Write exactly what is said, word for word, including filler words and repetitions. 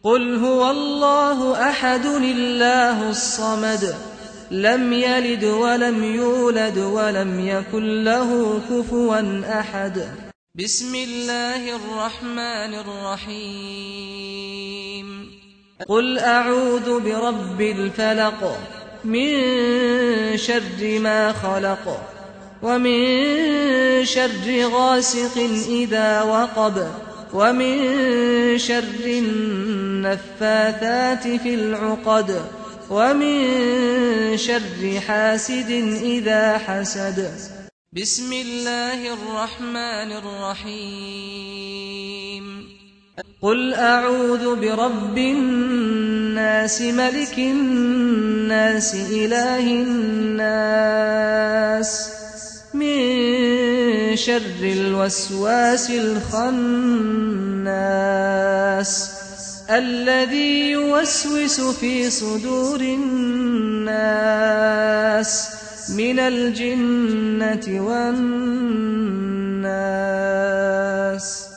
قل هو الله أحد الله الصمد لم يلد ولم يولد ولم يكن له كفوا أحد. بسم الله الرحمن الرحيم. قل أعوذ برب الفلق من شر ما خلق ومن شر غاسق إذا وقب ومن شر النفاثات في العقد ومن شر حاسد إذا حسد. بسم الله الرحمن الرحيم. قل أعوذ برب الناس ملك الناس إله الناس من شر الوسواس الخناس الذي يوسوس في صدور الناس من الجنة والناس.